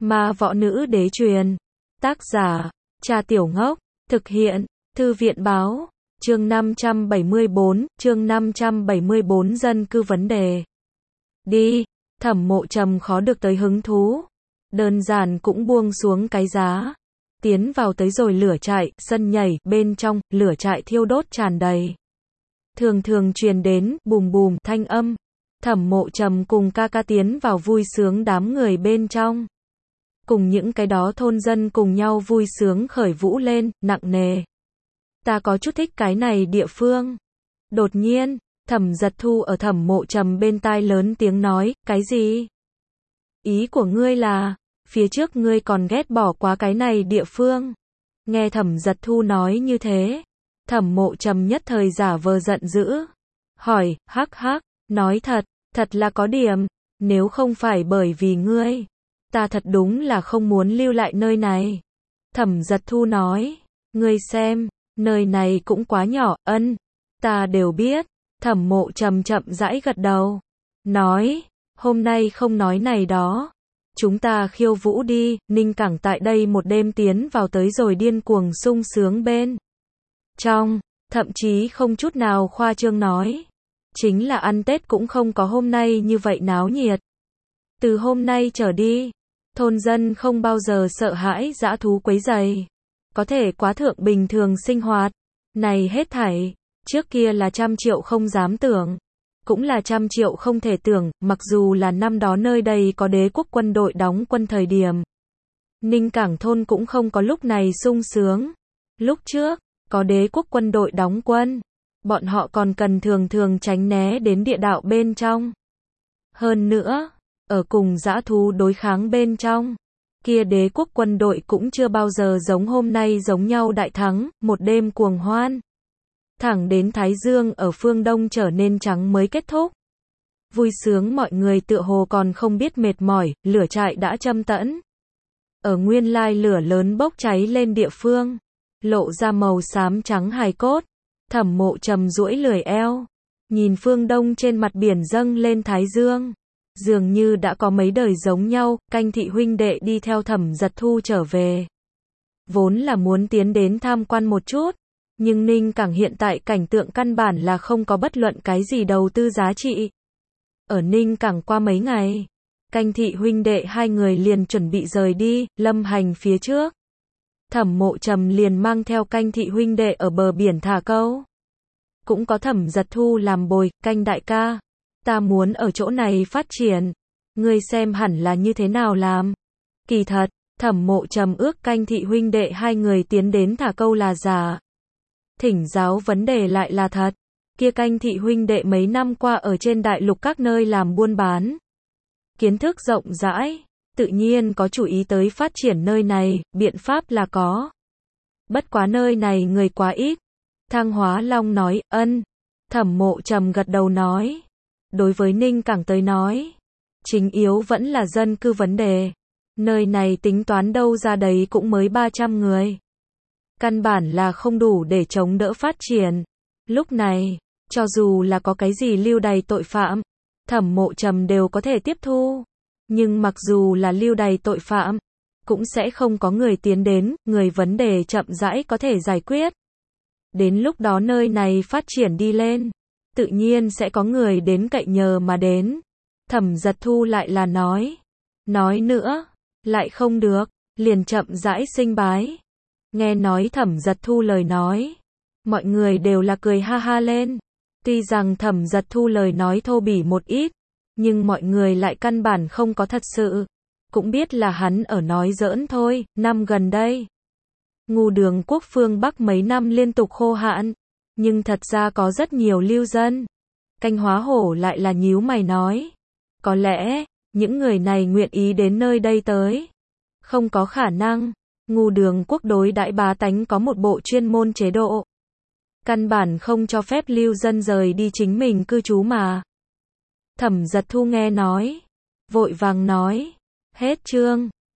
Ma võ nữ đế truyền. Tác giả, Trà Tiểu Ngốc. Thực hiện, Thư viện báo. Chương 574 dân cư vấn đề. Đi, Thẩm Mộ Trầm khó được tới hứng thú. Đơn giản cũng buông xuống cái giá. Tiến vào tới rồi lửa trại, sân nhảy, bên trong, lửa trại thiêu đốt tràn đầy. Thường thường truyền đến, bùm bùm, thanh âm. Thẩm Mộ Trầm cùng ca ca tiến vào vui sướng đám người bên trong. Cùng những cái đó thôn dân cùng nhau vui sướng khởi vũ lên, nặng nề. Ta có chút thích cái này địa phương. Đột nhiên, Thẩm Giật Thu ở Thẩm Mộ Trầm bên tai lớn tiếng nói, cái gì? Ý của ngươi là, phía trước ngươi còn ghét bỏ quá cái này địa phương. Nghe Thẩm Giật Thu nói như thế, Thẩm Mộ Trầm nhất thời giả vờ giận dữ. Hỏi, hắc hắc, nói thật là có điểm, nếu không phải bởi vì ngươi, ta thật đúng là không muốn lưu lại nơi này. Thẩm Giật Thu nói, ngươi xem, nơi này cũng quá nhỏ, ta đều biết. Thẩm Mộ Trầm chậm rãi gật đầu, nói, hôm nay không nói này đó. Chúng ta khiêu vũ đi, Ninh Cảng tại đây một đêm tiến vào tới rồi điên cuồng sung sướng bên trong, thậm chí không chút nào khoa trương nói. Chính là ăn Tết cũng không có hôm nay như vậy náo nhiệt. Từ hôm nay trở đi, thôn dân không bao giờ sợ hãi dã thú quấy rầy, có thể quá thượng bình thường sinh hoạt. Này hết thảy, trước kia là 100 triệu không dám tưởng, cũng là 100 triệu không thể tưởng, mặc dù là năm đó nơi đây có đế quốc quân đội đóng quân thời điểm. Ninh Cảng thôn cũng không có lúc này sung sướng. Lúc trước, có đế quốc quân đội đóng quân, bọn họ còn cần thường thường tránh né đến địa đạo bên trong. Hơn nữa, ở cùng dã thú đối kháng bên trong, kia đế quốc quân đội cũng chưa bao giờ giống hôm nay giống nhau đại thắng, một đêm cuồng hoan. Thẳng đến Thái Dương ở phương Đông trở nên trắng mới kết thúc. Vui sướng mọi người tựa hồ còn không biết mệt mỏi, lửa trại đã châm tẫn. Ở nguyên lai lửa lớn bốc cháy lên địa phương, lộ ra màu xám trắng hài cốt. Thẩm Mộ Trầm duỗi lười eo, nhìn phương Đông trên mặt biển dâng lên Thái Dương. Dường như đã có mấy đời giống nhau, Canh Thị huynh đệ đi theo Thẩm Giật Thu trở về. Vốn là muốn tiến đến tham quan một chút, nhưng Ninh Cảng hiện tại cảnh tượng căn bản là không có bất luận cái gì đầu tư giá trị. Ở Ninh Cảng qua mấy ngày, Canh Thị huynh đệ hai người liền chuẩn bị rời đi, lâm hành phía trước. Thẩm Mộ Trầm liền mang theo Canh Thị huynh đệ ở bờ biển thả câu. Cũng có Thẩm Giật Thu làm bồi, Canh đại ca, ta muốn ở chỗ này phát triển, ngươi xem hẳn là như thế nào làm. Kỳ thật, Thẩm Mộ Trầm ước Canh Thị huynh đệ hai người tiến đến thả câu là giả. Thỉnh giáo vấn đề lại là thật. Kia Canh Thị huynh đệ mấy năm qua ở trên đại lục các nơi làm buôn bán, kiến thức rộng rãi, tự nhiên có chủ ý tới phát triển nơi này, biện pháp là có. Bất quá nơi này người quá ít. Thang Hóa Long nói, Thẩm Mộ Trầm gật đầu nói, đối với Ninh Cảng tới nói, chính yếu vẫn là dân cư vấn đề. Nơi này tính toán đâu ra đấy cũng mới 300 người. Căn bản là không đủ để chống đỡ phát triển. Lúc này, cho dù là có cái gì lưu đày tội phạm, Thẩm Mộ Trầm đều có thể tiếp thu. Nhưng mặc dù là lưu đày tội phạm, cũng sẽ không có người tiến đến, người vấn đề chậm rãi có thể giải quyết. Đến lúc đó nơi này phát triển đi lên, tự nhiên sẽ có người đến cậy nhờ mà đến. Thẩm Giật Thu lại là nói nữa, lại không được, liền chậm rãi sinh bái. Nghe nói Thẩm Giật Thu lời nói, mọi người đều là cười ha ha lên. Tuy rằng Thẩm Giật Thu lời nói thô bỉ một ít, nhưng mọi người lại căn bản không có thật sự, cũng biết là hắn ở nói giỡn thôi. Năm gần đây, Ngưu Đường quốc phương Bắc mấy năm liên tục khô hạn, nhưng thật ra có rất nhiều lưu dân. Canh Hóa Hổ lại là nhíu mày nói, có lẽ, những người này nguyện ý đến nơi đây tới. Không có khả năng, Ngưu Đường quốc đối đãi bá tánh có một bộ chuyên môn chế độ. Căn bản không cho phép lưu dân rời đi chính mình cư trú mà. Thẩm Giật Thu nghe nói, vội vàng nói, hết chương.